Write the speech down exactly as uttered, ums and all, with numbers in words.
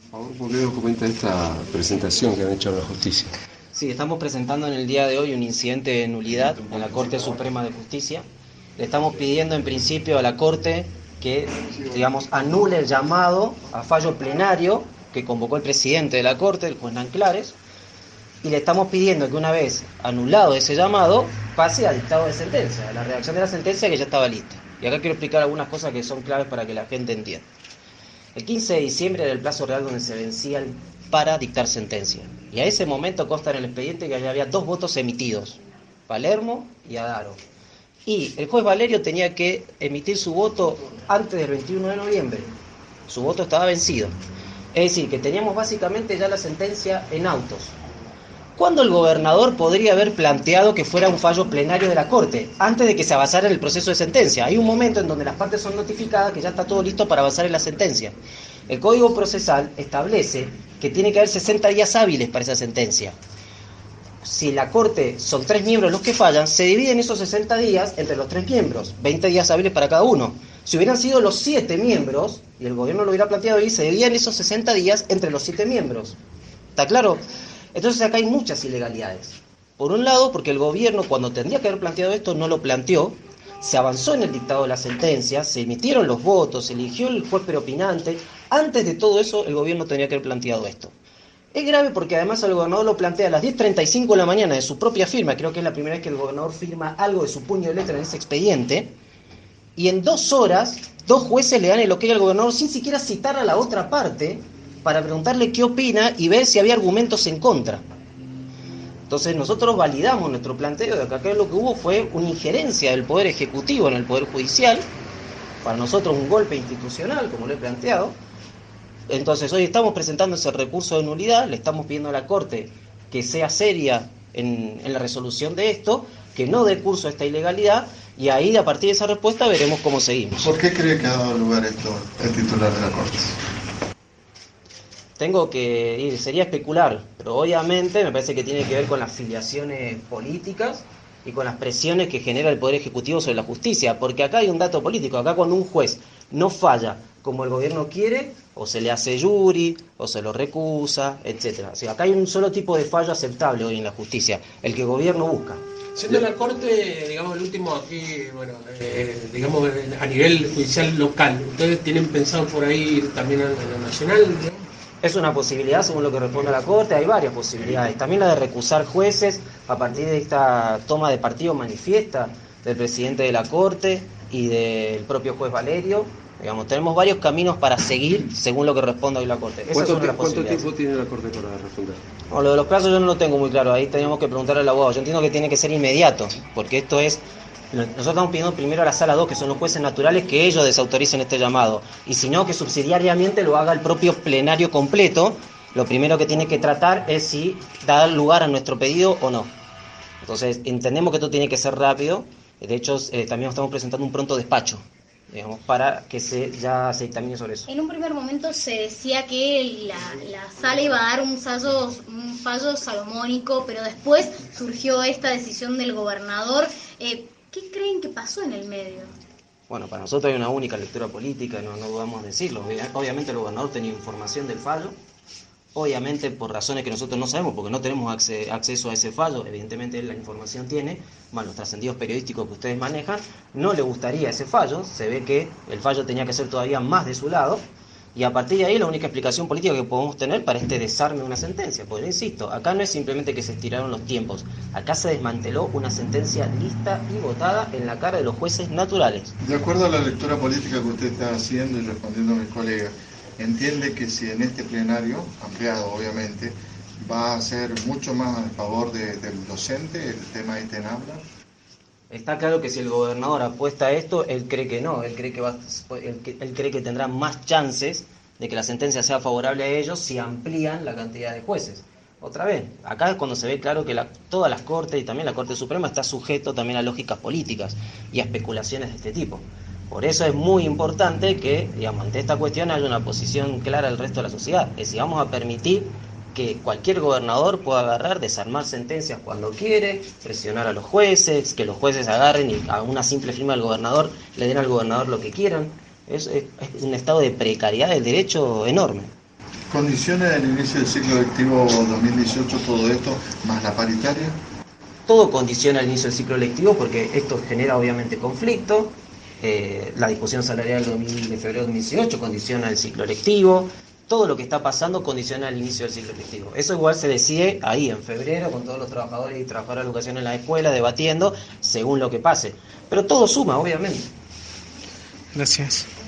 Por favor, ¿por qué documenta esta presentación que han hecho a la justicia? Sí, estamos presentando en el día de hoy un incidente de nulidad en la Corte Suprema de Justicia. Le estamos pidiendo en principio a la Corte que, digamos, anule el llamado a fallo plenario que convocó el presidente de la Corte, el juez Nanclares, y le estamos pidiendo que una vez anulado ese llamado, pase a dictado de sentencia, a la redacción de la sentencia que ya estaba lista. Y acá quiero explicar algunas cosas que son claves para que la gente entienda. El quince de diciembre era el plazo real donde se vencía para dictar sentencia. Y a ese momento consta en el expediente que ya había dos votos emitidos, Palermo y Adaro. Y el juez Valerio tenía que emitir su voto antes del veintiuno de noviembre. Su voto estaba vencido. Es decir, que teníamos básicamente ya la sentencia en autos. ¿Cuándo el gobernador podría haber planteado que fuera un fallo plenario de la Corte? Antes de que se avanzara en el proceso de sentencia. Hay un momento en donde las partes son notificadas que ya está todo listo para avanzar en la sentencia. El Código Procesal establece que tiene que haber sesenta días hábiles para esa sentencia. Si la Corte son tres miembros los que fallan, se dividen esos sesenta días entre los tres miembros, veinte días hábiles para cada uno. Si hubieran sido los siete miembros, y el gobierno lo hubiera planteado ahí, se dividían esos sesenta días entre los siete miembros. ¿Está claro? Entonces acá hay muchas ilegalidades. Por un lado, porque el gobierno, cuando tendría que haber planteado esto, no lo planteó, se avanzó en el dictado de la sentencia, se emitieron los votos, se eligió el juez preopinante. Antes de todo eso, el gobierno tendría que haber planteado esto. Es grave porque además el gobernador lo plantea a las diez treinta y cinco de la mañana de su propia firma, creo que es la primera vez que el gobernador firma algo de su puño de letra en ese expediente, y en dos horas, dos jueces le dan el ok al gobernador sin siquiera citar a la otra parte, para preguntarle qué opina y ver si había argumentos en contra. Entonces nosotros validamos nuestro planteo de que acá lo que hubo fue una injerencia del Poder Ejecutivo en el Poder Judicial, para nosotros un golpe institucional, como lo he planteado. Entonces hoy estamos presentando ese recurso de nulidad, le estamos pidiendo a la Corte que sea seria en, en la resolución de esto, que no dé curso a esta ilegalidad, y ahí a partir de esa respuesta veremos cómo seguimos. ¿Por qué cree que ha dado lugar esto el titular de la Corte? Tengo que ir, sería especular, pero obviamente me parece que tiene que ver con las filiaciones políticas y con las presiones que genera el Poder Ejecutivo sobre la justicia, porque acá hay un dato político, acá cuando un juez no falla como el gobierno quiere, o se le hace yuri, o se lo recusa, etcétera. O sea, acá hay un solo tipo de fallo aceptable hoy en la justicia, el que el gobierno busca. Siendo la Corte, digamos, el último aquí, bueno, eh, digamos, a nivel judicial local, ¿ustedes tienen pensado por ahí ir también a lo nacional, digamos? Es una posibilidad, según lo que responde la Corte, hay varias posibilidades. También la de recusar jueces a partir de esta toma de partido manifiesta del presidente de la Corte y del propio juez Valerio. Digamos, tenemos varios caminos para seguir según lo que responda hoy la Corte. Esa es una de las ¿Cuánto posibilidades. tiempo tiene la Corte para responder? No, lo de los plazos yo no lo tengo muy claro, ahí tenemos que preguntarle al abogado. Yo entiendo que tiene que ser inmediato, porque esto es... Nosotros estamos pidiendo primero a la sala dos, que son los jueces naturales, que ellos desautoricen este llamado. Y si no, que subsidiariamente lo haga el propio plenario completo. Lo primero que tiene que tratar es si da lugar a nuestro pedido o no. Entonces, entendemos que esto tiene que ser rápido. De hecho, eh, también estamos presentando un pronto despacho, digamos, para que se ya se dictamine sobre eso. En un primer momento se decía que la, la sala iba a dar un fallo, un fallo salomónico, pero después surgió esta decisión del gobernador. Eh, ¿Qué creen que pasó en el medio? Bueno, para nosotros hay una única lectura política, no, no dudamos de decirlo. Obviamente el gobernador tenía información del fallo, obviamente por razones que nosotros no sabemos, porque no tenemos acce- acceso a ese fallo, evidentemente él la información tiene, más los trascendidos periodísticos que ustedes manejan, no le gustaría ese fallo, se ve que el fallo tenía que ser todavía más de su lado, y a partir de ahí la única explicación política que podemos tener para este desarme de una sentencia, porque insisto, acá no es simplemente que se estiraron los tiempos, acá se desmanteló una sentencia lista y votada en la cara de los jueces naturales. De acuerdo a la lectura política que usted está haciendo y respondiendo a mis colegas, entiende que si en este plenario, ampliado obviamente, va a ser mucho más a favor de, del docente, el tema este en habla. Está claro que si el gobernador apuesta a esto, él cree que no, él cree que, va, él, él cree que tendrá más chances de que la sentencia sea favorable a ellos si amplían la cantidad de jueces. Otra vez, acá es cuando se ve claro que la, todas las cortes y también la Corte Suprema está sujeto también a lógicas políticas y a especulaciones de este tipo. Por eso es muy importante que, digamos, ante esta cuestión haya una posición clara del resto de la sociedad. Es decir, vamos a permitir que cualquier gobernador pueda agarrar, desarmar sentencias cuando quiere, presionar a los jueces, que los jueces agarren y a una simple firma del gobernador le den al gobernador lo que quieran. Es, es, es un estado de precariedad del derecho enorme. ¿Condiciona el inicio del ciclo lectivo dos mil dieciocho todo esto, más la paritaria? Todo condiciona el inicio del ciclo lectivo porque esto genera obviamente conflicto. Eh, la discusión salarial de febrero de dos mil dieciocho condiciona el ciclo lectivo. Todo lo que está pasando condiciona el inicio del ciclo lectivo. Eso igual se decide ahí en febrero con todos los trabajadores y trabajadoras de educación en la escuela debatiendo según lo que pase. Pero todo suma, obviamente. Gracias.